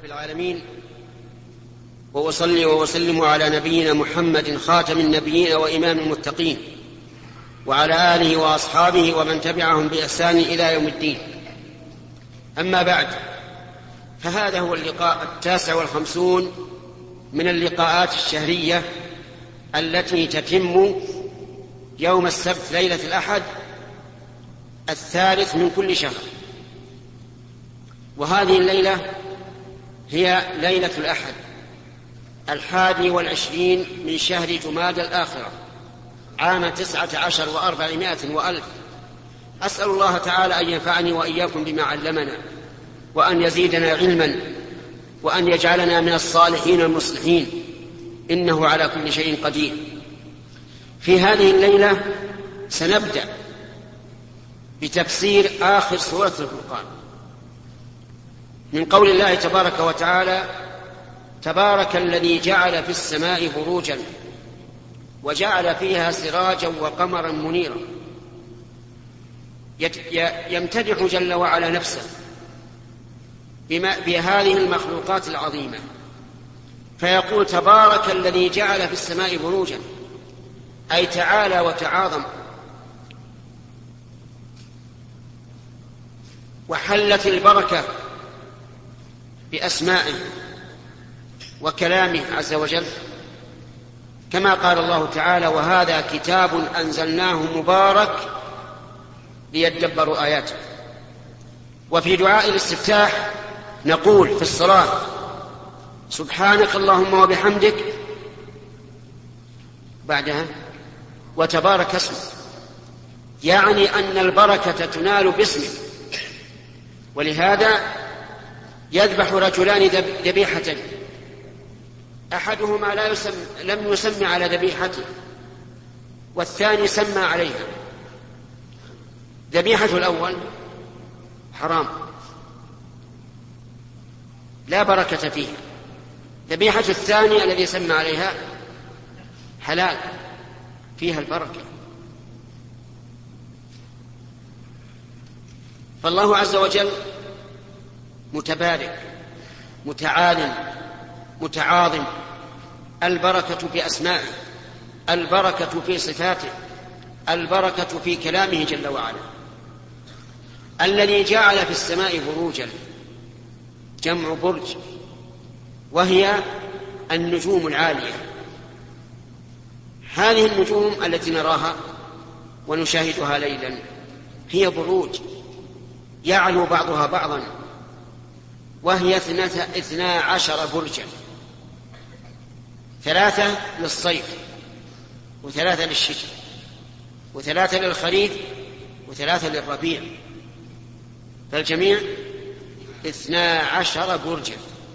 رب العالمين، وأصلي وأسلم على نبينا محمد خاتم النبيين وإمام المتقين، وعلى آله وأصحابه ومن تبعهم بإحسان إلى يوم الدين. أما بعد، فهذا هو اللقاء 59 من اللقاءات الشهرية التي تتم يوم السبت ليلة الأحد 3 من كل شهر. وهذه الليلة هي ليلة الأحد 21 من شهر جمادى الآخرة عام 19 و400 وألف. أسأل الله تعالى أن ينفعني وإياكم بما علمنا، وأن يزيدنا علما، وأن يجعلنا من الصالحين المصلحين، إنه على كل شيء قدير. في هذه الليلة سنبدأ بتفسير آخر سورة الفرقان من قول الله تبارك وتعالى: تبارك الذي جعل في السماء بروجا وجعل فيها سراجا وقمرا منيرا. يمتدح جل وعلا نفسه بهذه المخلوقات العظيمة، فيقول: تبارك الذي جعل في السماء بروجا، أي تعالى وتعاظم، وحلت البركة بأسمائه وكلامه عز وجل، كما قال الله تعالى: وهذا كتاب أنزلناه مبارك ليدبروا آياته. وفي دعاء الاستفتاح نقول في الصلاة: سبحانك اللهم وبحمدك، بعدها وتبارك اسمك، يعني أن البركة تنال باسمك. ولهذا يذبح رجلان ذبيحة، أحدهما لم يسمى على ذبيحته، والثاني سمى عليها. ذبيحة الأول حرام لا بركة فيها، ذبيحة الثاني الذي سمى عليها حلال فيها البركة. فالله عز وجل متبارك متعال متعاظم، البركة في أسمائه، البركة في صفاته، البركة في كلامه جل وعلا. الذي جعل في السماء بروجا، جمع برج، وهي النجوم العالية. هذه النجوم التي نراها ونشاهدها ليلا هي بروج يعلو بعضها بعضا، وهي 12 برجا، 3 للصيف، و3 للشتاء، و3 للخريف، و3 للربيع، فالجميع 12 برجا،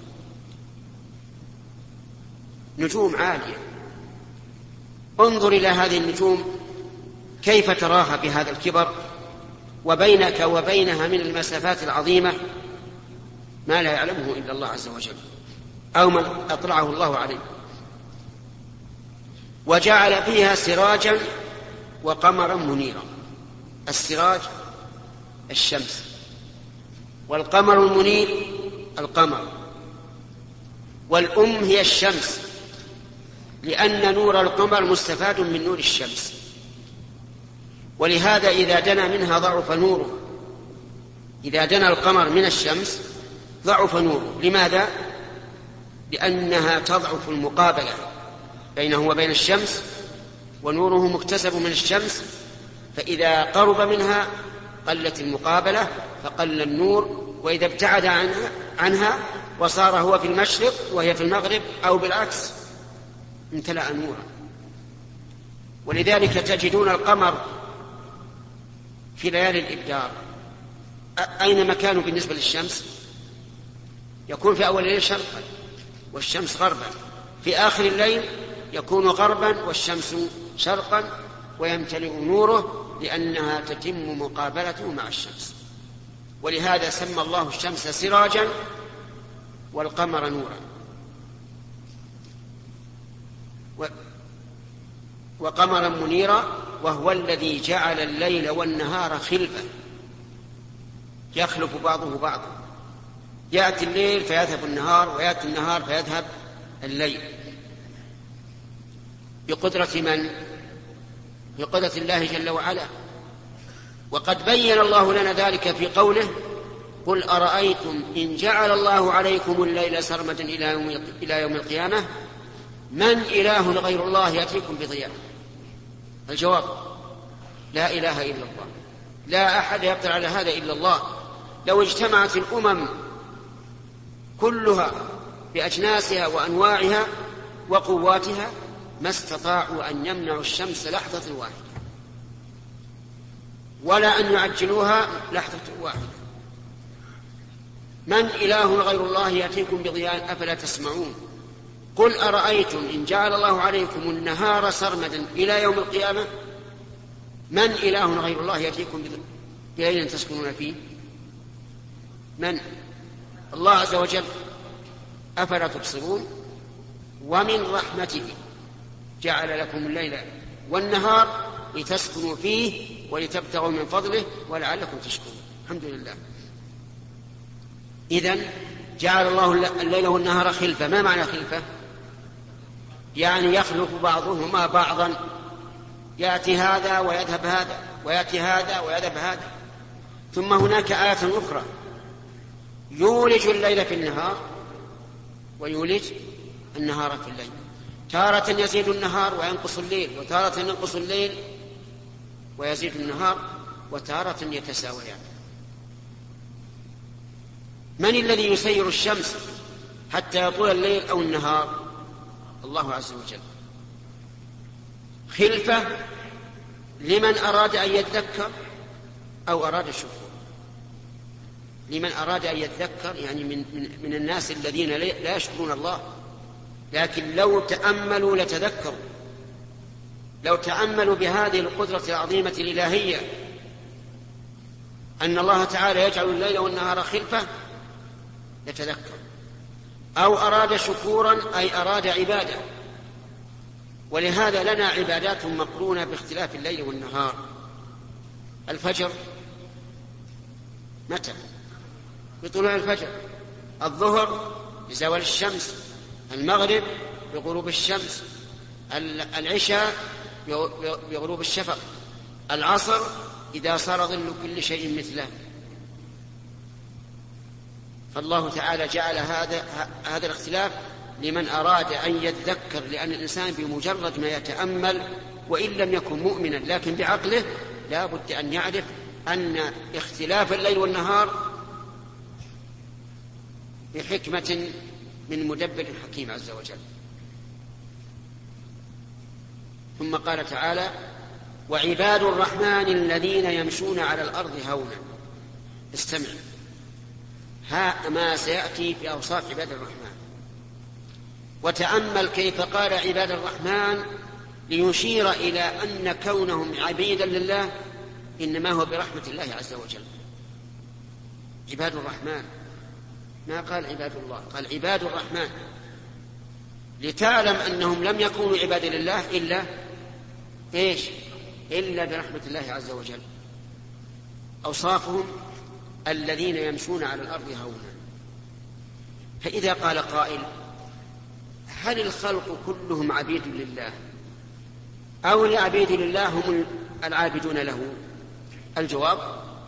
نجوم عالية. انظر إلى هذه النجوم كيف تراها بهذا الكبر، وبينك وبينها من المسافات العظيمة ما لا يعلمه إلا الله عز وجل، أو من أطلعه الله عليه. وجعل فيها سراجا وقمرا منيرا. السراج الشمس، والقمر المنير القمر، والأم هي الشمس، لأن نور القمر مستفاد من نور الشمس، ولهذا إذا دنا منها ضعف نوره. إذا دنا القمر من الشمس ضعف نوره. لماذا؟ لأنها تضعف المقابلة بينه وبين الشمس، ونوره مكتسب من الشمس، فإذا قرب منها قلت المقابلة فقل النور، وإذا ابتعد عنها وصار هو في المشرق وهي في المغرب أو بالعكس امتلأ نورا. ولذلك تجدون القمر في ليالي الإبدار أين مكانه بالنسبة للشمس؟ يكون في أول الليل شرقا والشمس غربا، في آخر الليل يكون غربا والشمس شرقا، ويمتلئ نوره لأنها تتم مقابلته مع الشمس. ولهذا سمى الله الشمس سراجا والقمر نورا. وقمرا منيرا، وهو الذي جعل الليل والنهار خلفة، يخلف بعضه بعضا. يأتي الليل فيذهب النهار، ويأتي النهار فيذهب الليل. بقدرة من؟ بقدرة الله جل وعلا. وقد بين الله لنا ذلك في قوله: قل أرأيتم إن جعل الله عليكم الليل سرمدا إلى يوم القيامة من إله غير الله يأتيكم بضياء؟ الجواب: لا إله إلا الله، لا أحد يقدر على هذا إلا الله. لو اجتمعت الأمم كلها بأجناسها وأنواعها وقواتها ما استطاعوا أن يمنعوا الشمس لحظة واحدة، ولا أن يعجلوها لحظة واحدة. من إله غير الله يأتيكم بضياء أفلا تسمعون؟ قل أرأيتم إن جعل الله عليكم النهار سرمدا إلى يوم القيامة من إله غير الله يأتيكم بليل تسكنون فيه؟ من؟ الله عز وجل. أفلا تبصرون؟ ومن رحمته جعل لكم الليل والنهار لتسكنوا فيه ولتبتغوا من فضله ولعلكم تشكرون. الحمد لله. إذن جعل الله الليل والنهار خلفة. ما معنى خلفة؟ يعني يخلف بعضهما بعضا، يأتي هذا ويذهب هذا، ويأتي هذا ويذهب هذا. ثم هناك آية أخرى: يولج الليل في النهار ويولج النهار في الليل. تارة يزيد النهار وينقص الليل، وتارة ينقص الليل ويزيد النهار، وتارة يتساويان. من الذي يسير الشمس حتى يطول الليل أو النهار؟ الله عز وجل. خلفة لمن أراد أن يذكر أو أراد الشكر. لمن أراد أن يذكر يعني من الناس الذين لا يشكرون الله، لكن لو تأملوا لتذكروا. لو تأملوا بهذه القدرة العظيمة الإلهية أن الله تعالى يجعل الليل والنهار خلفة لتذكروا. أو أراد شكورا أي أراد عبادة، ولهذا لنا عبادات مقرونة باختلاف الليل والنهار. الفجر متى؟ بطلوع الفجر. الظهر بزوال الشمس. المغرب بغروب الشمس. العشاء بغروب الشفق. العصر إذا صار ظل كل شيء مثله. فالله تعالى جعل هذا الاختلاف لمن أراد أن يذكر، لأن الإنسان بمجرد ما يتأمل وإن لم يكن مؤمنا لكن بعقله لا بد أن يعرف أن اختلاف الليل والنهار بحكمة من مدبر حكيم عز وجل. ثم قال تعالى: وعباد الرحمن الذين يمشون على الأرض هونا. استمع، ها ما سيأتي في أوصاف عباد الرحمن، وتأمل كيف قال عباد الرحمن ليشير إلى أن كونهم عبيدا لله إنما هو برحمة الله عز وجل. عباد الرحمن، ما قال عباد الله، قال عباد الرحمن، لتعلم أنهم لم يكونوا عبادا لله إلا إيش؟ إلا برحمة الله عز وجل. أوصافهم الذين يمشون على الأرض هونا. فإذا قال قائل: هل الخلق كلهم عبيد لله أو العبيد لله هم العابدون له؟ الجواب: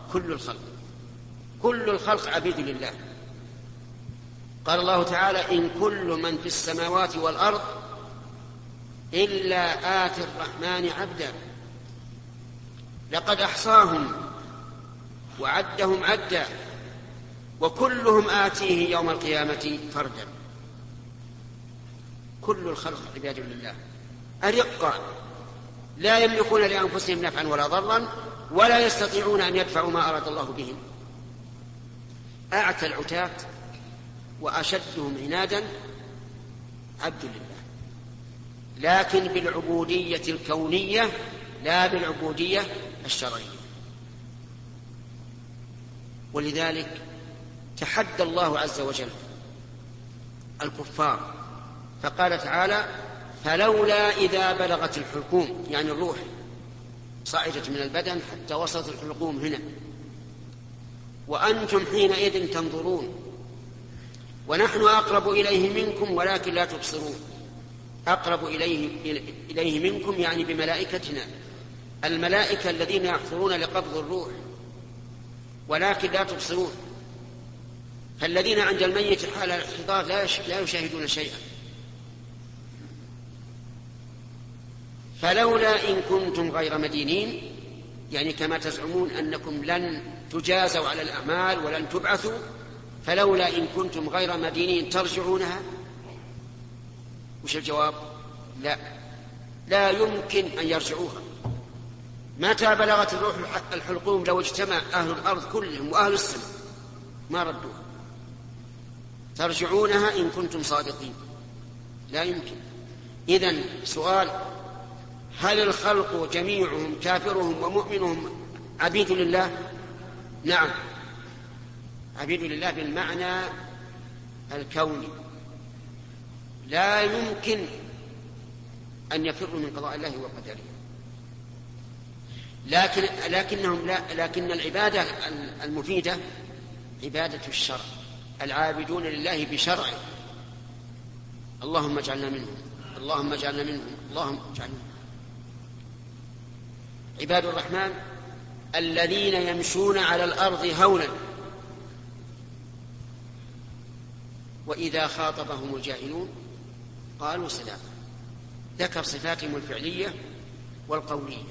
كل الخلق عبيد لله. قال الله تعالى: إن كل من في السماوات والأرض إلا آتي الرحمن عبدا لقد أحصاهم وعدهم عدا وكلهم آتيه يوم القيامة فردا. كل الخلق عباد لله، أرقا لا يملكون لأنفسهم نفعا ولا ضرا ولا يستطيعون أن يدفعوا ما أراد الله بهم. أعتى العتاة وأشدهم عنادا عبد لله، لكن بالعبودية الكونية لا بالعبودية الشرعية. ولذلك تحدى الله عز وجل الكفار فقال تعالى: فلولا إذا بلغت الحلقوم، يعني الروح صعدت من البدن حتى وصلت الحلقوم هنا، وأنتم حينئذ تنظرون ونحن أقرب إليه منكم ولكن لا تبصرون. أقرب إليه منكم يعني بملائكتنا، الملائكة الذين يحضرون لقبض الروح، ولكن لا تبصرون. فالذين عند الميت حال الاحتضار لا يشاهدون شيئا. فلولا إن كنتم غير مدينين، يعني كما تزعمون أنكم لن تجازوا على الأعمال ولن تبعثوا، فلولا إن كنتم غير مدينين ترجعونها. وش الجواب؟ لا يمكن أن يرجعوها. متى بلغت الروح الحلقوم لو اجتمع أهل الأرض كلهم وأهل السماء ما ردوها. ترجعونها إن كنتم صادقين، لا يمكن. إذن سؤال: هل الخلق جميعهم كافرهم ومؤمنهم عبيد لله؟ نعم، عبيد لله بالمعنى الكوني، لا يمكن أن يفروا من قضاء الله وقدره. لكن العبادة المفيدة عبادة الشرع، العابدون لله بشرعه. اللهم اجعلنا منهم، اللهم اجعلنا منهم، اللهم اجعلنا منهم. عباد الرحمن الذين يمشون على الأرض هونا وإذا خاطبهم الجاهلون قالوا سلاما. ذكر صفاتهم الفعلية والقولية.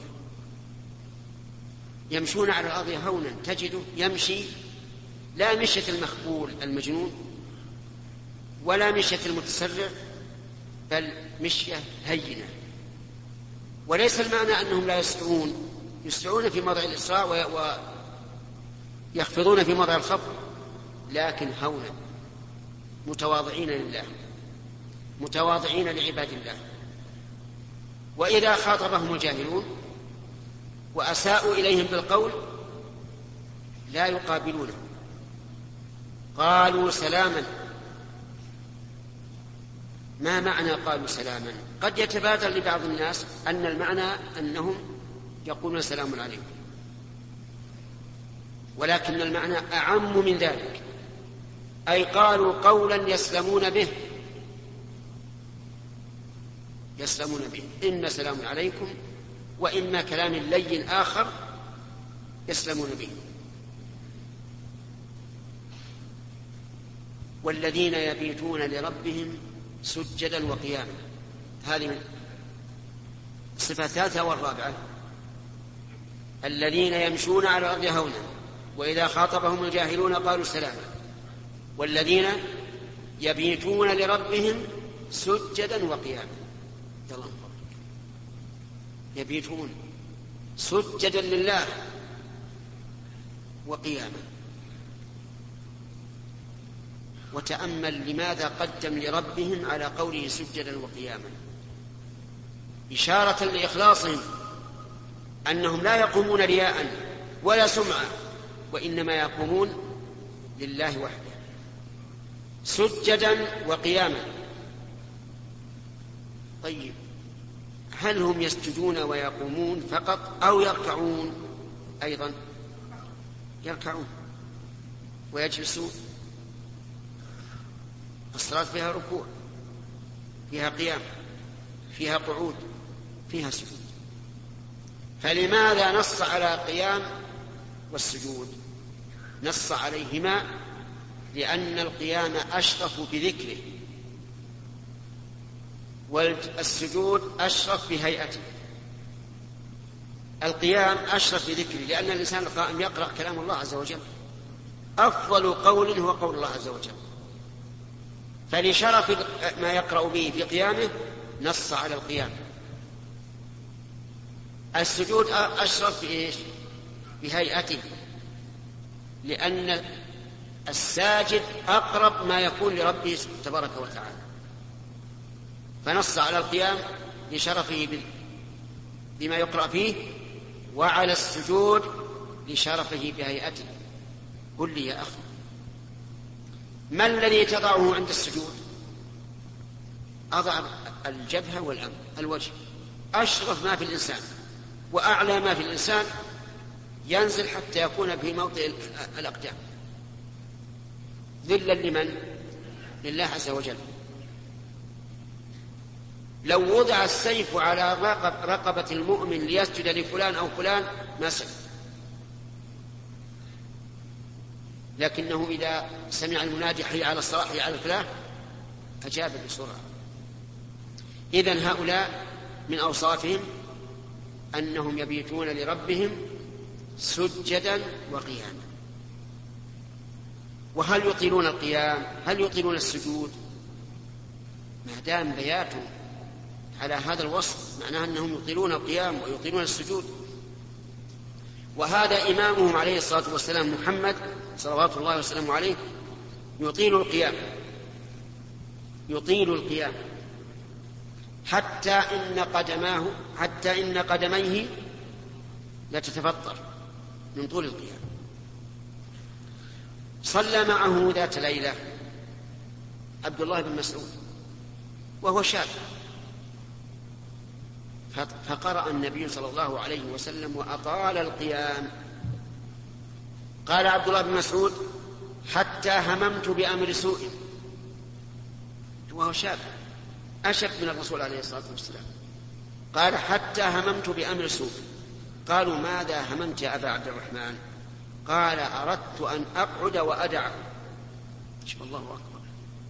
يمشون على الأرض هونا، تجده يمشي لا مشية المخبول المجنون ولا مشية المتسرع، بل مشية هينة. وليس المعنى أنهم لا يسرعون في موضع الإسراع ويخفضون في موضع الخفض، لكن هونا، متواضعين لله، متواضعين لعباد الله. وإذا خاطبهم الجاهلون وأساءوا إليهم بالقول لا يقابلونه، قالوا سلاما. ما معنى قالوا سلاما؟ قد يتبادر لبعض الناس أن المعنى أنهم يقولون سلام عليكم، ولكن المعنى أعم من ذلك، أي قالوا قولا يسلمون به، يسلمون به، إما سلام عليكم وإما كلام لين آخر يسلمون به. والذين يبيتون لربهم سجدا وقياما، هذه الصفة الثالثة والرابعة. الذين يمشون على الأرض هونا وإذا خاطبهم الجاهلون قالوا سلاما، والذين يبيتون لربهم سجدا وقياما. يبيتون سجدا لله وقياما. وتأمل لماذا قدم لربهم على قوله سجدا وقياما، إشارة لإخلاصهم، أنهم لا يقومون رياء ولا سمعة، وإنما يقومون لله وحده سجدا وقياما. طيب، هل هم يسجدون ويقومون فقط أو يركعون أيضا؟ يركعون ويجلسون. الصلاة فيها ركوع، فيها قيام، فيها قعود، فيها سجود. فلماذا نص على قيام والسجود؟ نص عليهما لأن القيام أشرف بذكره، والسجود أشرف بهيئته. القيام أشرف بذكره لأن الإنسان القائم يقرأ كلام الله عز وجل، أفضل قول هو قول الله عز وجل، فلشرف ما يقرأ به في قيامه نص على القيام. السجود أشرف بإيش؟ بهيئته، لأن الساجد أقرب ما يكون لربه تبارك وتعالى، فنص على القيام لشرفه بما يقرأ فيه، وعلى السجود لشرفه بهيئته. قل لي يا أخي، ما الذي تضعه عند السجود؟ أضع الجبهة والوجه، أشرف ما في الإنسان وأعلى ما في الإنسان ينزل حتى يكون في موضع الأقدام، ذلا لمن؟ لله عز وجل. لو وضع السيف على رقبة المؤمن ليسجد لفلان أو فلان ما سجد، لكنه إذا سمع المنادي حي على الصلاة حي على الفلاح أجاب بسرعة. إذن هؤلاء من أوصافهم أنهم يبيتون لربهم سجدا وقياما. وهل يطيلون القيام؟ هل يطيلون السجود؟ ما دام بياتهم على هذا الوصف معناه أنهم يطيلون القيام ويطيلون السجود. وهذا إمامهم عليه الصلاة والسلام محمد صلوات الله وسلامه عليه يطيل القيام حتى إن قدميه لتتفطر من طول القيام. صلى معه ذات ليلة عبد الله بن مسعود وهو شاب، فقرأ النبي صلى الله عليه وسلم وأطال القيام. قال عبد الله بن مسعود: حتى هممت بأمر سوء، وهو شاب أشب من الرسول عليه الصلاة والسلام. قال: حتى هممت بأمر سوء. قالوا: ماذا هممت يا أبا عبد الرحمن؟ قال: أردت أن أقعد وأدعه. شوف الله أكبر.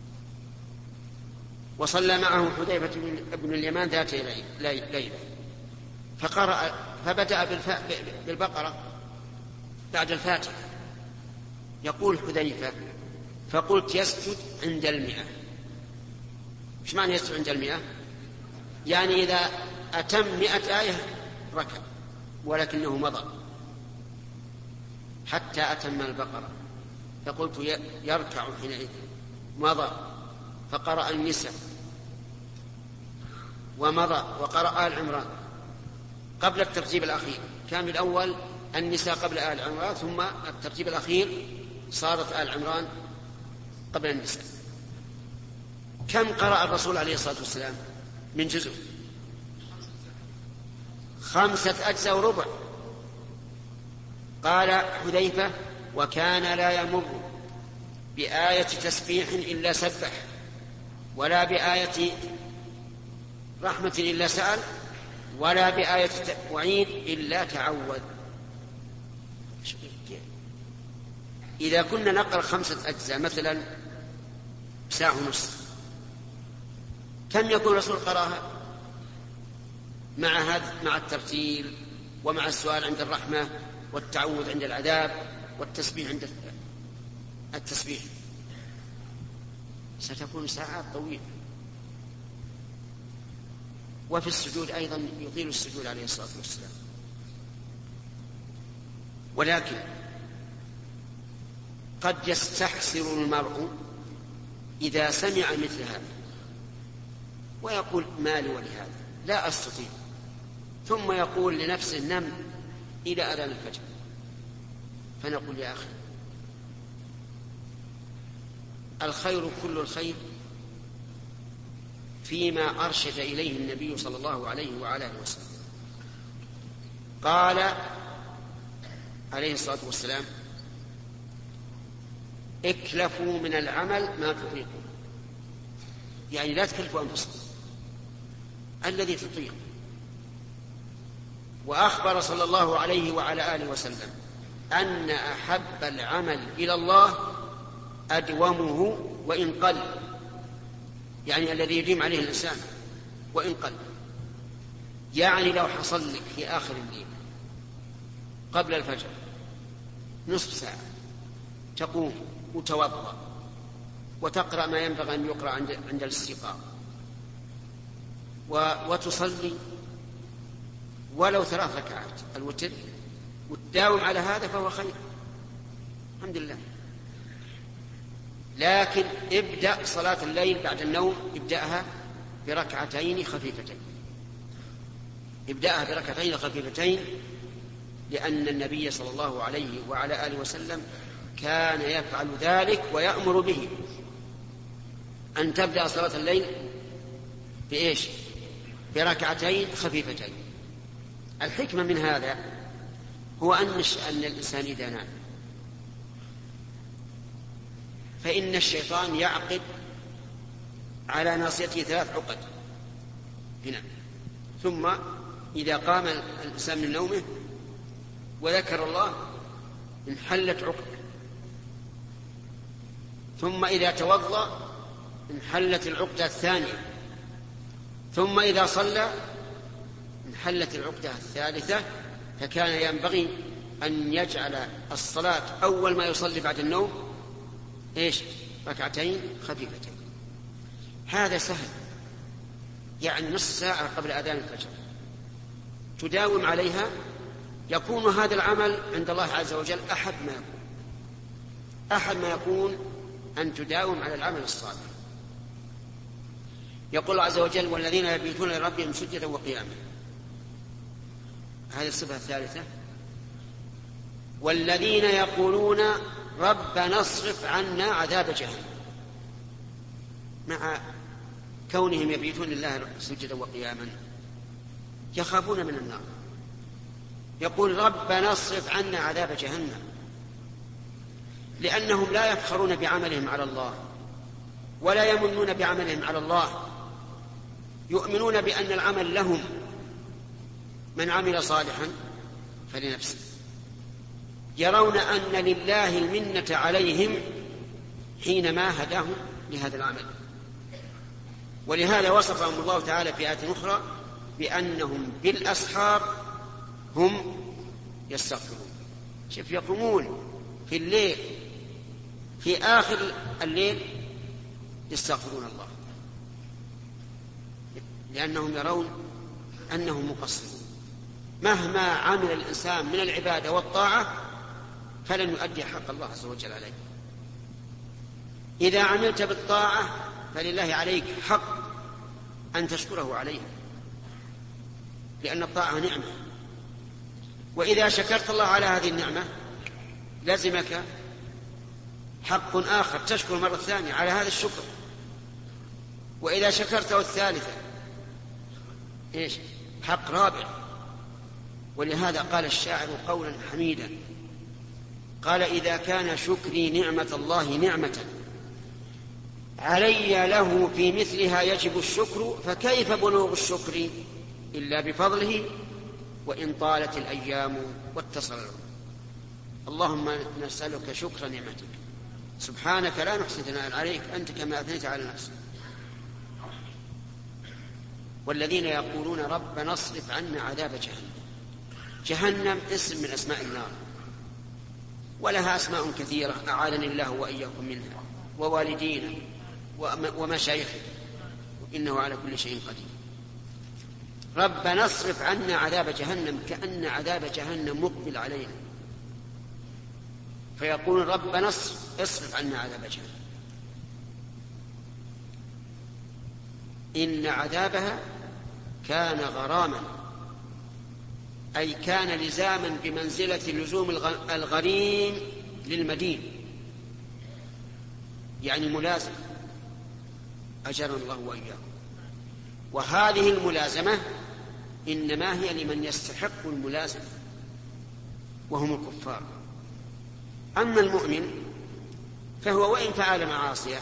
وصلى معه حذيفة بن اليمان ذات ليلة فقرأ، فبدأ بالبقرة بعد الفاتحة. يقول حذيفة: فقلت يسجد عند 100. ايش معنى يسجد عند 100؟ يعني إذا أتم 100 آية ركع، ولكنه مضى حتى أتم البقرة. فقلت يركع حينئذ، مضى فقرأ النساء ومضى وقرأ آل عمران قبل الترتيب الأخير. كان الأول النساء قبل آل عمران، ثم الترتيب الأخير صارت آل عمران قبل النساء. كم قرأ الرسول عليه الصلاة والسلام من جزء؟ 5 أجزاء وربع. قال حذيفة: وكان لا يمر بآية تسبيح إلا سبح، ولا بآية رحمة إلا سأل، ولا بآية وعيد إلا تعوذ. إذا كنا نقرأ 5 أجزاء مثلا 1.5 ساعة، كم يكون الرسول قراها مع الترتيل ومع السؤال عند الرحمة والتعوذ عند العذاب والتسبيح عند التسبيح؟ ستكون ساعات طويلة. وفي السجود أيضا يطيل السجود عليه الصلاة والسلام. ولكن قد يستحسر المرء إذا سمع مثل هذا ويقول: ما لي ولهذا، لا أستطيع، ثم يقول لنفسه: نم إلى أذان الفجر. فنقول: يا أخي، الخير كل الخير فيما أرشد إليه النبي صلى الله عليه وعلى آله وسلم. قال عليه الصلاة والسلام: اكلفوا من العمل ما تطيقون، يعني لا تكلفوا أنفسكم، الذي تطيق. وأخبر صلى الله عليه وعلى آله وسلم أن أحب العمل إلى الله أدومه وإن قل، يعني الذي يديم عليه الإنسان وإن قل. يعني لو حصل لك في آخر الليل قبل الفجر نصف ساعة تقوم وتوضأ وتقرأ ما ينبغي أن يقرأ عند الاستيقاظ وتصلي ولو 3 ركعات الوتر وتداوم على هذا فهو خير، الحمد لله. لكن ابدأ صلاة الليل بعد النوم، ابدأها بركعتين خفيفتين، ابدأها بركعتين خفيفتين، لأن النبي صلى الله عليه وعلى آله وسلم كان يفعل ذلك ويأمر به، أن تبدأ صلاة الليل بإيش؟ بركعتين خفيفتين. الحكمة من هذا هو أن الإنسان إذا نام فإن الشيطان يعقد على ناصيته 3 عقد هنا. ثم إذا قام الإنسان من نومه وذكر الله انحلت عقد. ثم إذا توضأ انحلت العقدة الثانية. ثم إذا صلى انحلت العقدة الثالثة. فكان ينبغي أن يجعل الصلاة أول ما يصلي بعد النوم ركعتين خفيفتين. هذا سهل، يعني نصف ساعة قبل أذان الفجر تداوم عليها، يكون هذا العمل عند الله عز وجل أحد ما يكون أن تداوم على العمل الصالح. يقول الله عز وجل: والذين يبيتون لربهم سجدا وقياما. هذه الصفة الثالثة. والذين يقولون ربنا اصرف عنا عذاب جهنم، مع كونهم يبيتون لله سجدا وقياما يخافون من النار. يقول ربنا اصرف عنا عذاب جهنم، لأنهم لا يفخرون بعملهم على الله ولا يمنون بعملهم على الله، يؤمنون بأن العمل لهم، من عمل صالحا فلنفسه. يرون أن لله المنة عليهم حينما هداهم لهذا العمل. ولهذا وصفهم الله تعالى في آية أخرى بأنهم بالأسحار هم يستغفرون. شوف، يقومون في الليل في آخر الليل يستغفرون الله، لأنهم يرون أنهم مقصرون. مهما عمل الإنسان من العبادة والطاعة فلن يؤدي حق الله عز وجل عليه. إذا عملت بالطاعة فلله عليك حق أن تشكره عليه، لأن الطاعة نعمة. وإذا شكرت الله على هذه النعمة لزمك حق آخر تشكر مرة ثانية على هذا الشكر. وإذا شكرته الثالثة حق رابع. ولهذا قال الشاعر قولا حميدا، قال: إذا كان شكري نعمة الله نعمة علي له في مثلها يجب الشكر، فكيف بلوغ الشكر إلا بفضله وإن طالت الأيام واتصل العمر. اللهم نسألك شكر نعمتك، سبحانك لا نحصي ثناء عليك، أنت كما أثنيت على نفسك. والذين يقولون ربنا اصرف عنا عذاب جهنم. جهنم اسم من أسماء النار، ولها أسماء كثيرة أعاذني الله وإياكم منها، ووالدينا ومشايخنا، إنه على كل شيء قدير. ربنا اصرف عنا عذاب جهنم، كأن عذاب جهنم مقبل علينا، فيقول ربنا اصرف عنا عذاب جهنم. إن عذابها كان غراما، أي كان لزاما بمنزلة لزوم الغريم للمدين، يعني ملازم، أجرنا الله وإياكم. وهذه الملازمة إنما هي لمن يستحق الملازمة وهم الكفار. أما المؤمن فهو وإن فعل معاصيا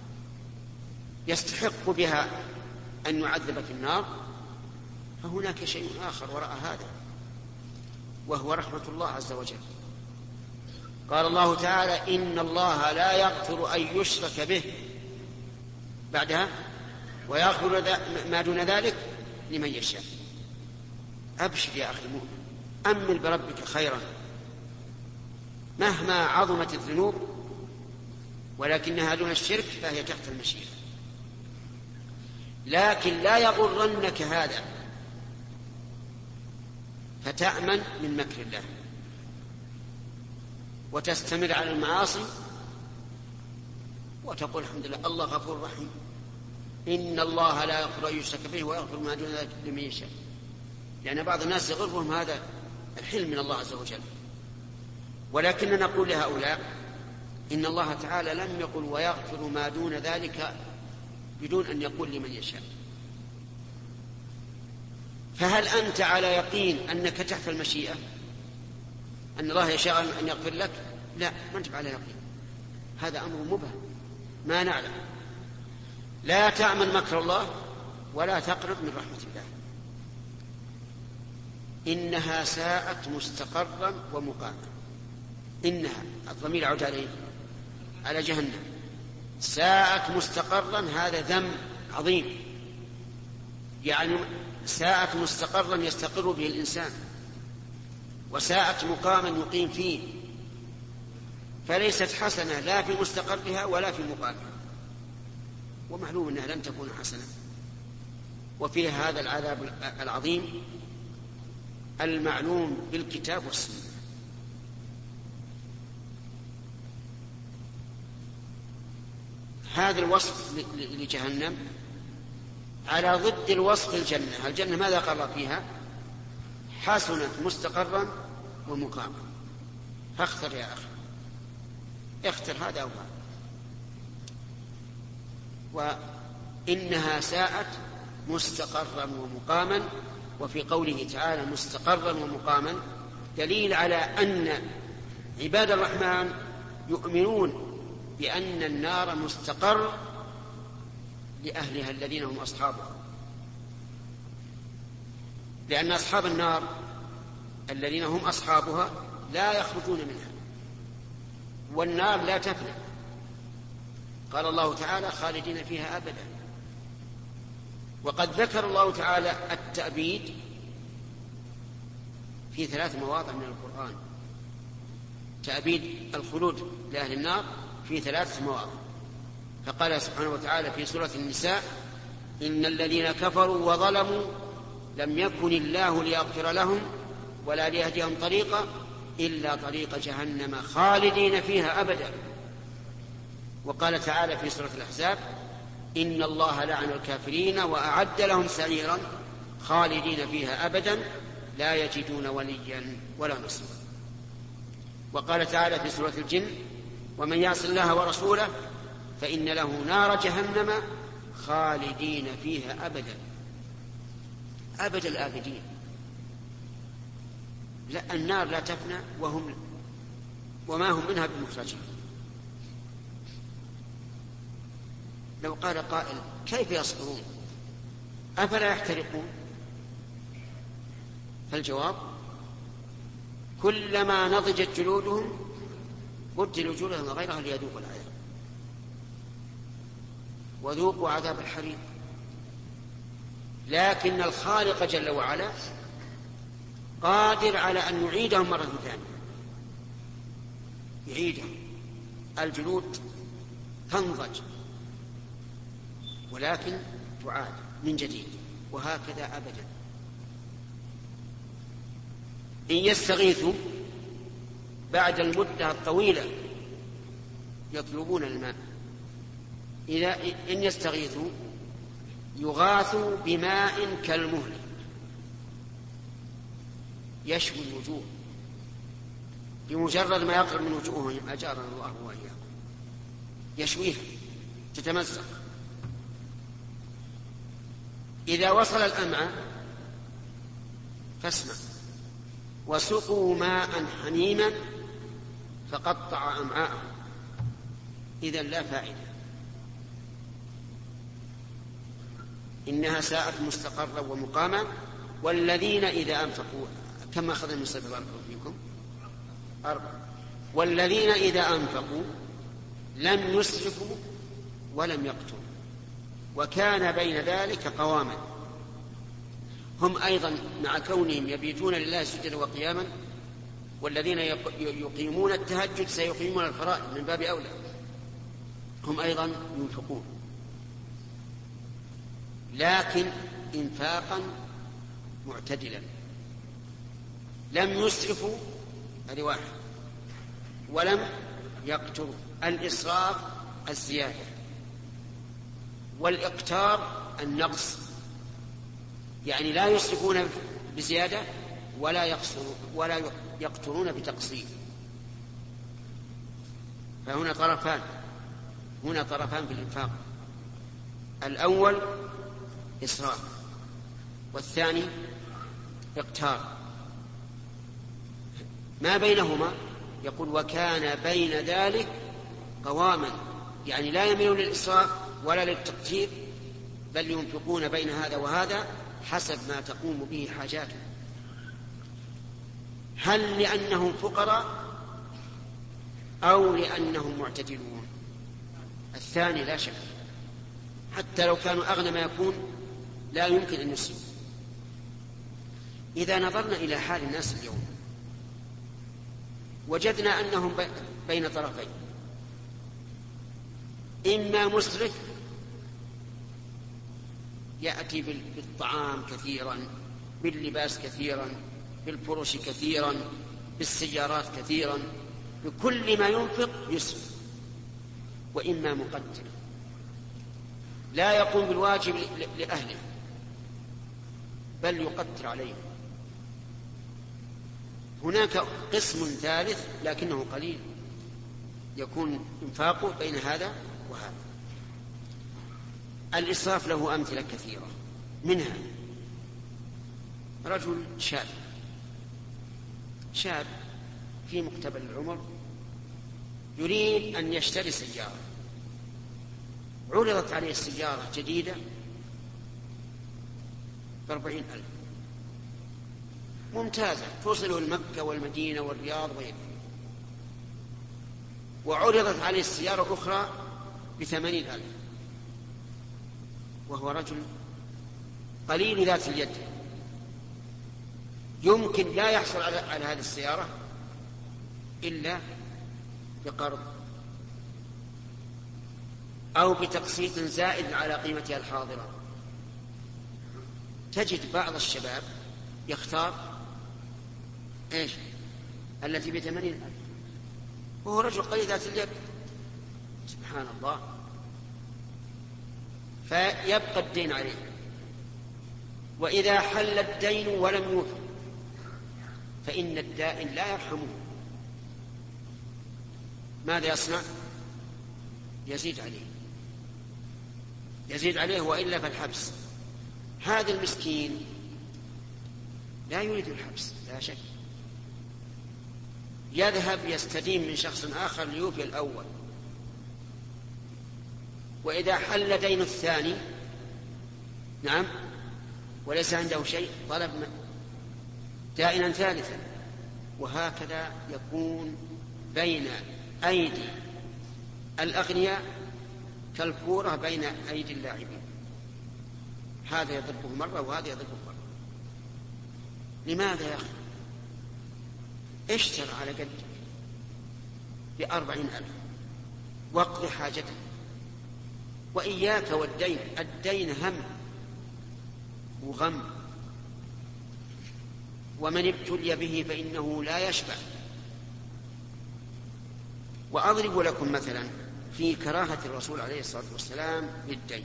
يستحق بها أن يعذب في النار، فهناك شيء آخر وراء هذا، وهو رحمة الله عز وجل. قال الله تعالى: إن الله لا يغفر أن يشرك به، بعدها ويغفر ما دون ذلك لمن يشاء. أبشر يا أخي المؤمن، أمل بربك خيرا مهما عظمت الذنوب، ولكنها دون الشرك فهي تحت المشيئة. لكن لا يغرنك هذا فتأمن من مكر الله وتستمر على المعاصي وتقول الحمد لله الله غفور رحيم. إن الله لا يغفر أن يشرك به ويغفر ما دون ذلك لمن يشاء. لأن بعض الناس يغرهم هذا الحلم من الله عز وجل، ولكننا نقول لهؤلاء إن الله تعالى لم يقل ويغفر ما دون ذلك بدون أن يقول لمن يشاء. فهل أنت على يقين أنك تحت المشيئة، أن الله يشاء أن يغفر لك؟ لا، ما أنت على يقين، هذا أمر مبهم ما نعلم. لا تأمن مكر الله ولا تقنط من رحمة الله. إنها ساءت مستقرا ومقاما. إنها الضمير يعود على جهنم. ساءت مستقرا هذا ذنب عظيم، يعني ساءت مستقرا يستقر به الإنسان، وساءت مقاما يقيم فيه، فليست حسنة لا في مستقرها ولا في مقامها، ومعلوم أنها لن تكون حسنة. وفيها هذا العذاب العظيم المعلوم بالكتاب والسنة. هذا الوصف لجهنم على ضد الوصف الجنة. الجنة ماذا قال فيها؟ حسنت مستقرا ومقاما. فاختر يا أخي، اختر هذا أو هذا. وإنها ساءت مستقرا ومقاما. وفي قوله تعالى مستقرا ومقاما دليل على أن عباد الرحمن يؤمنون بأن النار مستقر لأهلها الذين هم أصحابها، لأن أصحاب النار الذين هم أصحابها لا يخرجون منها، والنار لا تفنى. قال الله تعالى خالدين فيها أبدا. وقد ذكر الله تعالى التأبيد في 3 مواضع من القرآن. تأبيد الخلود لأهل النار في 3 مواضع. فقال سبحانه وتعالى في سورة النساء إن الذين كفروا وظلموا لم يكن الله ليغفر لهم ولا ليهديهم طريقا إلا طريق جهنم خالدين فيها أبدا. وقال تعالى في سورة الأحزاب إن الله لعن الكافرين وأعد لهم سعيرا خالدين فيها أبدا لا يجدون وليا ولا نصيرا. وقال تعالى في سورة الجن ومن يعص الله ورسوله فإن له نار جهنم خالدين فيها أبدا. أبد الآبدين. لا، النار لا تفنى وما هم منها بمخرجين. لو قال قائل كيف يصبرون أفلا يحترقون؟ فالجواب كلما نضجت جلودهم بدلوا جلودهم غيرها ليذوقوا العذاب وذوقوا عذاب الحريق. لكن الخالق جل وعلا قادر على أن يعيدهم مرة ثانية، يعيدهم. الجلود تنضج ولكن تعاد من جديد، وهكذا أبدا. إن يستغيثوا بعد المدة الطويلة يطلبون الماء. إن يستغيثوا يغاثوا بماء كالمهل يشوي الوجوه، بمجرد ما يقرب من وجوههم أجارنا الله وإياكم يشويها تتمزق. إذا وصل الأمعاء فاسمع وسقوا ماء حميما فقطع أمعاءهم، إذن لا فائدة. إنها ساءت مستقرا ومقاما. والذين إذا أنفقوا كما أخذنا من صفة الله فيكم 4. والذين إذا أنفقوا لم يسرفوا ولم يقتروا وكان بين ذلك قواما. هم أيضا مع كونهم يبيتون لله سجدا وقياما، والذين يقيمون التهجد سيقيمون الفرائض من باب أولى، هم أيضا ينفقون لكن إنفاقا معتدلا. لم يسرفوا هذه 1 ولم يقتروا. الإسراف الزيادة، والإقتار النقص، يعني لا يسرفون بزيادة ولا يقترون بتقصير. فهنا طرفان في الإنفاق. الأول إسراف والثاني إقتار. ما بينهما يقول وكان بين ذلك قواما، يعني لا يميل للإسراف ولا للتقدير، بل ينفقون بين هذا وهذا حسب ما تقوم به حاجاتهم. هل لأنهم فقراء أو لأنهم معتدلون؟ الثاني لا شك، حتى لو كانوا أغنى ما يكون لا يمكن أن يسلموا. إذا نظرنا إلى حال الناس اليوم وجدنا أنهم بين طرفين، إما مسرف يأتي بالطعام كثيرا، باللباس كثيرا، بالفرش كثيرا، بالسيارات كثيرا، بكل ما ينفق يسرف، وإما مقدر لا يقوم بالواجب لأهله بل يقدر عليهم. هناك قسم ثالث لكنه قليل يكون انفاقه بين هذا وهذا. الإسراف له أمثلة كثيرة، منها رجل شاب في مقتبل العمر يريد أن يشتري سيارة، عرضت عليه السيارة جديدة ب40,000 ممتازة توصله لمكة والمدينة والرياض وغيره، وعرضت عليه السيارة أخرى ب80,000 وهو رجل قليل ذات اليد، يمكن لا يحصل على هذه السيارة إلا بقرض أو بتقسيط زائد على قيمتها الحاضرة. تجد بعض الشباب يختار التي ب80,000 وهو رجل قليل ذات اليد، سبحان الله، فيبقى الدين عليه. وإذا حل الدين ولم يوفي فإن الدائن لا يرحمه، ماذا يصنع؟ يزيد عليه وإلا فالحبس. هذا المسكين لا يريد الحبس لا شك، يذهب يستدين من شخص آخر ليوفي الأول، وإذا حل دين الثاني وليس عنده شيء طلب دائنا ثالثا، وهكذا يكون بين أيدي الأغنياء كالكورة بين أيدي اللاعبين، هذا يضربه مرة وهذا يضربه مرة. لماذا يا أخي؟ اشتر على قدك ب40,000 واقض حاجتك، وإياك والدين، الدين هم وغم، ومن ابتلي به فإنه لا يشبع. وأضرب لكم مثلا في كراهة الرسول عليه الصلاة والسلام للدين.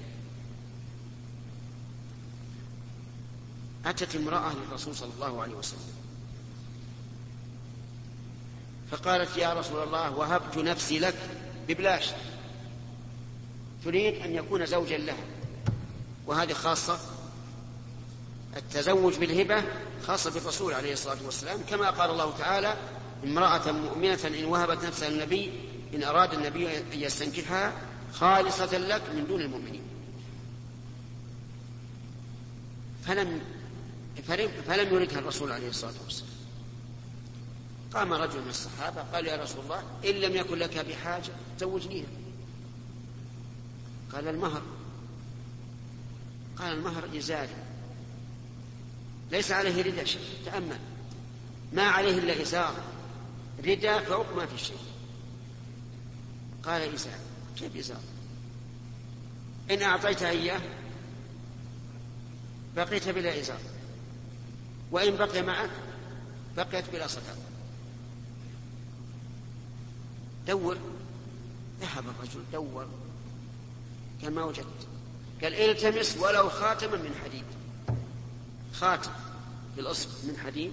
أتت امرأة للرسول صلى الله عليه وسلم فقالت: يا رسول الله، وهبت نفسي لك ببلاش، تريد أن يكون زوجا لها، وهذه خاصة، التزوج بالهبة خاصة بالرسول عليه الصلاة والسلام، كما قال الله تعالى: امرأة مؤمنة إن وهبت نفسها للنبي إن أراد النبي أن يستنكحها خالصة لك من دون المؤمنين. فلم يردها الرسول عليه الصلاة والسلام. قام رجل من الصحابة قال: يا رسول الله، إن لم يكن لك بحاجة زوجنيها. قال: المهر. قال: المهر إزاري، ليس عليه رداء شيء. تأمل، ما عليه إلا إزار، رداء فوق ما في شيء. قال: إزار. كيف إزار؟ إن أعطيتها إياه بقيت بلا إزار، وإن بقي معك بقيت بلا صداق. دور. ذهب الرجل دور، قال: ما وجدت. قال: التمس ولو خاتما من حديد، خاتم بالأصل من حديد،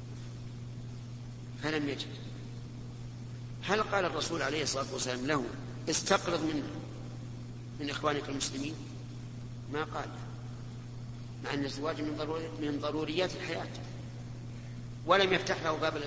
فلم يجد. هل قال الرسول عليه الصلاة والسلام له: استقرض من إخوانك المسلمين؟ ما قال، مع أن الزواج من ضروريات الحياة، ولم يفتح له باب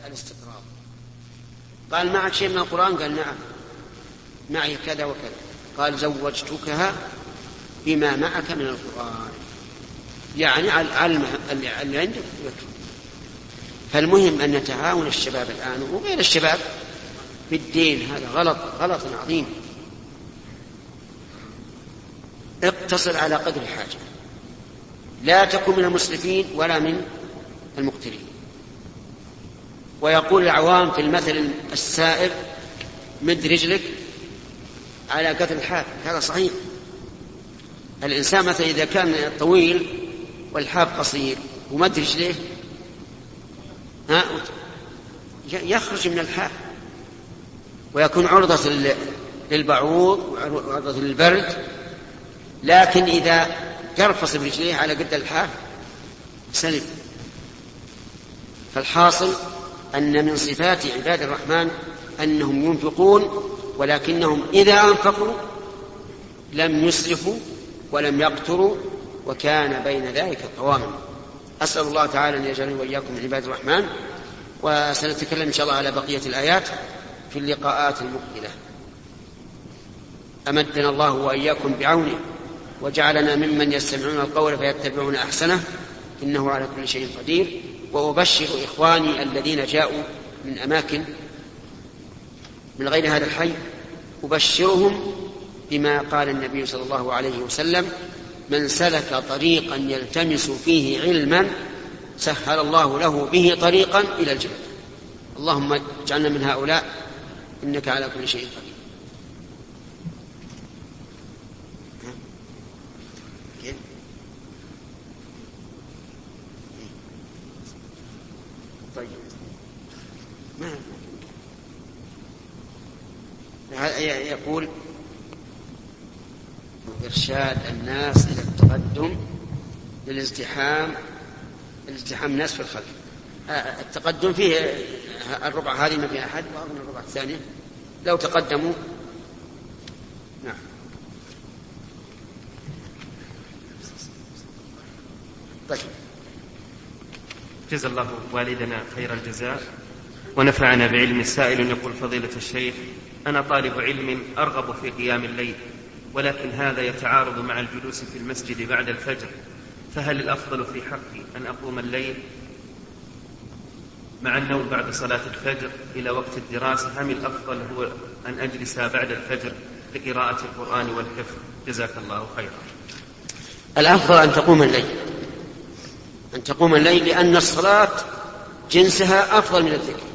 الاستقراض. قال: معك شيء من القرآن؟ قال: نعم، معي كذا وكذا. قال زوجتكها بما معك من القرآن، يعني على العلم اللي عندك. فالمهم أن نتعاون الشباب الآن وغير الشباب في الدين، هذا غلط عظيم. اقتصر على قدر الحاجة، لا تكن من المسرفين ولا من المقترين. ويقول العوام في المثل السائر مد رجلك على قدر الحاف، هذا صحيح. الإنسان مثلا إذا كان طويل والحاف قصير ومد رجليه يخرج من الحاف ويكون عرضة للبعوض وعرضة للبرد. لكن إذا قرفص برجليه على قد الحاف سلم. فالحاصل أن من صفات عباد الرحمن أنهم ينفقون، ولكنهم إذا أنفقوا لم يسرفوا ولم يقتروا، وكان بين ذلك قواما. أسأل الله تعالى أن يجعلني وإياكم من عباد الرحمن. وسنتكلم إن شاء الله على بقية الآيات في اللقاءات المقبلة. أمدنا الله وإياكم بعونه وجعلنا ممن يستمعون القول فيتبعون أحسنه، إنه على كل شيء قدير. وأبشر إخواني الذين جاءوا من أماكن من غير هذا الحي، أبشرهم بما قال النبي صلى الله عليه وسلم: من سلك طريقا يلتمس فيه علما سهل الله له به طريقا إلى الجنة. اللهم اجعلنا من هؤلاء إنك على كل شيء قدير. طيب يقول إرشاد الناس إلى التقدم للازدحام الناس في الخلف. التقدم فيه الربع هذه ما فيها أحد، وأظن الربع الثانية لو تقدموا. نعم. طيب. جزا الله والدنا خير الجزاء ونفعنا بعلم السائل. يقول فضيلة الشيخ: أنا طالب علم أرغب في قيام الليل، ولكن هذا يتعارض مع الجلوس في المسجد بعد الفجر، فهل الأفضل في حقي أن أقوم الليل مع النوم بعد صلاة الفجر إلى وقت الدراسة، أم الأفضل هو أن أجلس بعد الفجر لقراءة القرآن والحفظ؟ جزاك الله خيرا. الأفضل أن تقوم الليل لأن الصلاة جنسها أفضل من الذكر،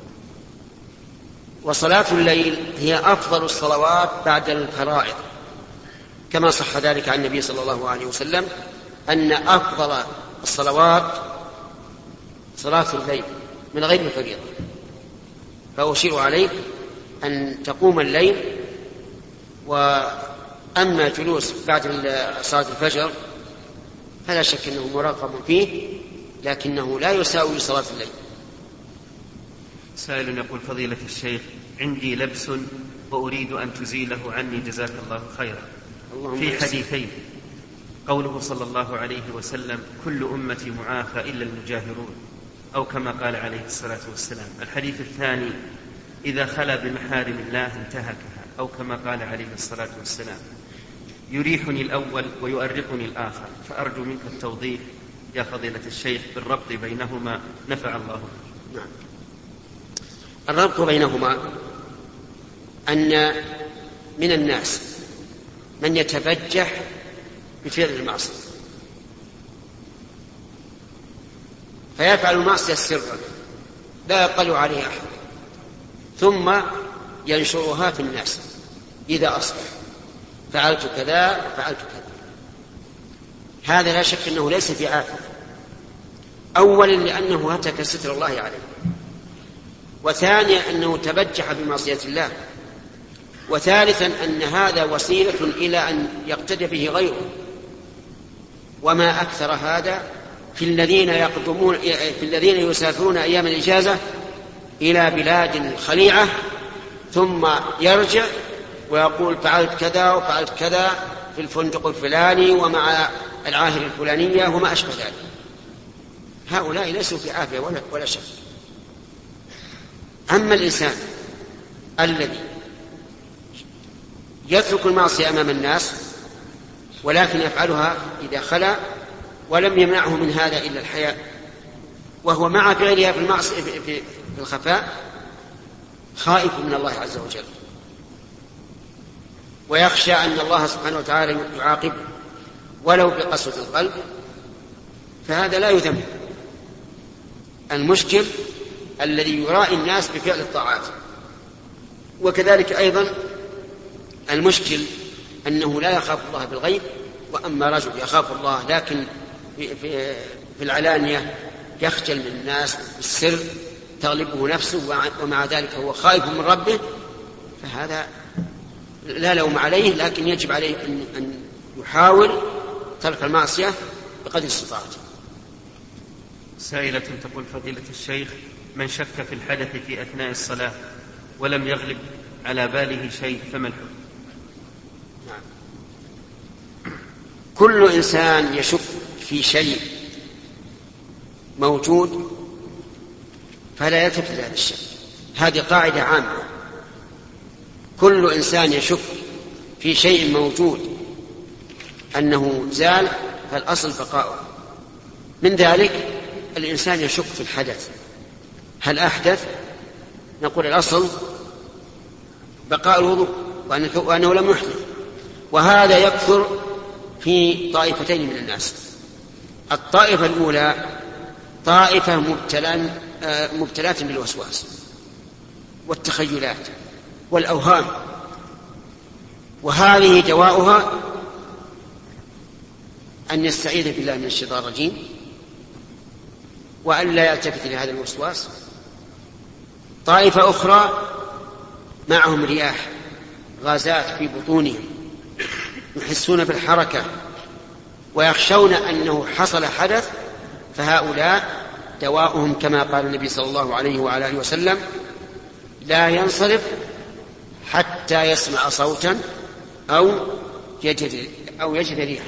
وصلاة الليل هي أفضل الصلوات بعد الفرائض، كما صح ذلك عن النبي صلى الله عليه وسلم أن أفضل الصلوات صلاة الليل من غير الفريضة. فأشير عليك أن تقوم الليل. وأما جلوس بعد صلاة الفجر فلا شك أنه مراقب فيه، لكنه لا يساوي صلاة الليل. سائل يقول فضيلة الشيخ: عندي لبس وأريد أن تزيله عني جزاك الله خيرا. في حديثين: قوله صلى الله عليه وسلم: كل أمتي معافى إلا المجاهرون، أو كما قال عليه الصلاة والسلام. الحديث الثاني: إذا خلا بمحارم الله انتهكها، أو كما قال عليه الصلاة والسلام. يريحني الأول ويؤرقني الآخر، فأرجو منك التوضيح يا فضيلة الشيخ بالربط بينهما، نفع الله. نعم. الربط بينهما أن من الناس من يتبجح بفعل المعصية فيفعل المعصية سرا لا يطلع عليه أحد، ثم ينشرها في الناس إذا أصبح: فعلت كذا وفعلت كذا. هذا لا شك أنه ليس في عافية، أولا لأنه هتك ستر الله عليه، وثانيا أنه تبجح بمعصية الله، وثالثا أن هذا وسيلة إلى أن يقتدي به غيره. وما أكثر هذا في الذين يسافرون أيام الإجازة إلى بلاد خليعة، ثم يرجع ويقول فعلت كذا وفعلت كذا في الفندق الفلاني ومع العاهر الفلانية وما أشبه ذلك. هؤلاء ليسوا في عافية ولا شك. أما الإنسان الذي يترك المعصية أمام الناس ولكن يفعلها إذا خلا، ولم يمنعه من هذا إلا الحياء، وهو مع فعلها في المعصية في الخفاء خائف من الله عز وجل ويخشى أن الله سبحانه وتعالى يعاقبه ولو بقسوة القلب، فهذا لا يذم. المشكل الذي يرائي الناس بفعل الطاعات. وكذلك أيضا المشكل أنه لا يخاف الله بالغيب، وأما رجل يخاف الله لكن في العلانية يخجل من الناس بالسر تغلبه نفسه ومع ذلك هو خائف من ربه، فهذا لا لوم عليه، لكن يجب عليه أن يحاول ترك المعصية بقدر استطاعته. سائلة تقول: فضيلة الشيخ، من شك في الحدث في أثناء الصلاة ولم يغلب على باله شيء فما الحكم؟ نعم. كل إنسان يشك في شيء موجود فلا يلتفت لهذا الشيء، هذه قاعدة عامة. كل إنسان يشك في شيء موجود أنه زال فالأصل بقاؤه. من ذلك الإنسان يشك في الحدث، هل أحدث؟ نقول الأصل بقاء الوضوء وأنه لم يحدث. وهذا يكثر في طائفتين من الناس. الطائفة الأولى طائفة مبتلات بالوسواس والتخيلات والأوهام، وهذه دواؤها أن يستعيذ بالله من الشيطان الرجيم وأن لا يلتفت لهذا الوسواس. طائفة أخرى معهم رياح غازات في بطونهم يحسون بالحركة ويخشون أنه حصل حدث، فهؤلاء دواؤهم كما قال النبي صلى الله عليه وعلى آله وسلم: لا ينصرف حتى يسمع صوتا أو يجد ريحا.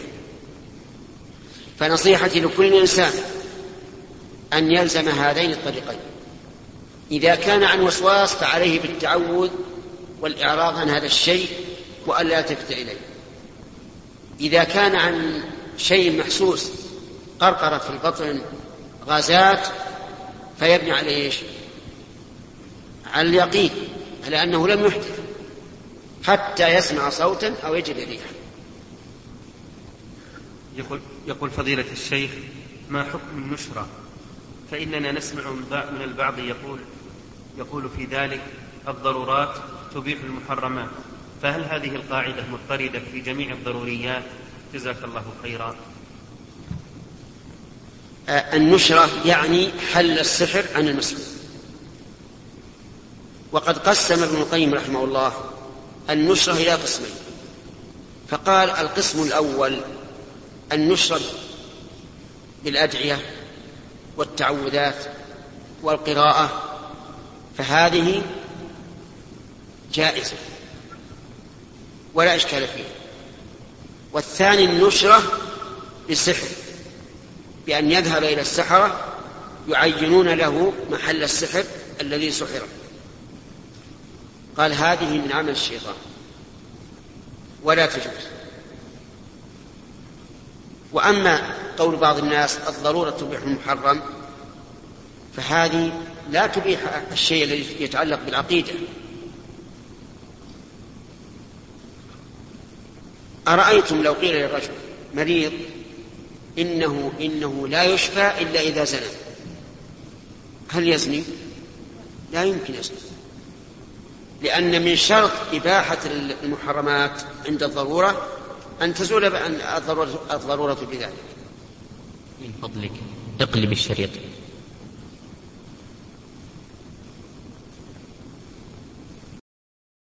فنصيحتي لكل إنسان أن يلزم هذين الطريقين. إذا كان عن وسواس فعليه بالتعوذ والإعراض عن هذا الشيء وألا يلتفت إليه. إذا كان عن شيء محسوس قرقرة في البطن غازات فيبني عليه على اليقين على أنه لم يحدث حتى يسمع صوتا أو يجد ريحا. يقول فضيلة الشيخ: ما حكم النشرة؟ فإننا نسمع من البعض يقول في ذلك: الضرورات تبيح المحرمات، فهل هذه القاعدة مضطردة في جميع الضروريات؟ جزاك الله خيرا. النشرة يعني حل السحر عن المسلم. وقد قسم ابن القيم رحمه الله النشرة إلى قسمين، فقال: القسم الأول النشرة بالأدعية والتعوذات والقراءة، فهذه جائزة ولا إشكال فيها. والثاني النشرة بالسحر، بأن يذهب إلى السحرة يعينون له محل السحر الذي سحره. قال: هذه من عمل الشيطان ولا تجوز. وأما قول بعض الناس الضرورة تبيح المحرم، فهذه لا تبيح الشيء الذي يتعلق بالعقيدة. أرأيتم لو قيل للرجل مريض إنه لا يشفى إلا إذا زنى، هل يزني؟ لا يمكن يزني، لأن من شرط إباحة المحرمات عند الضرورة أن تزول الضرورة بذلك. من فضلك اقلب الشريط.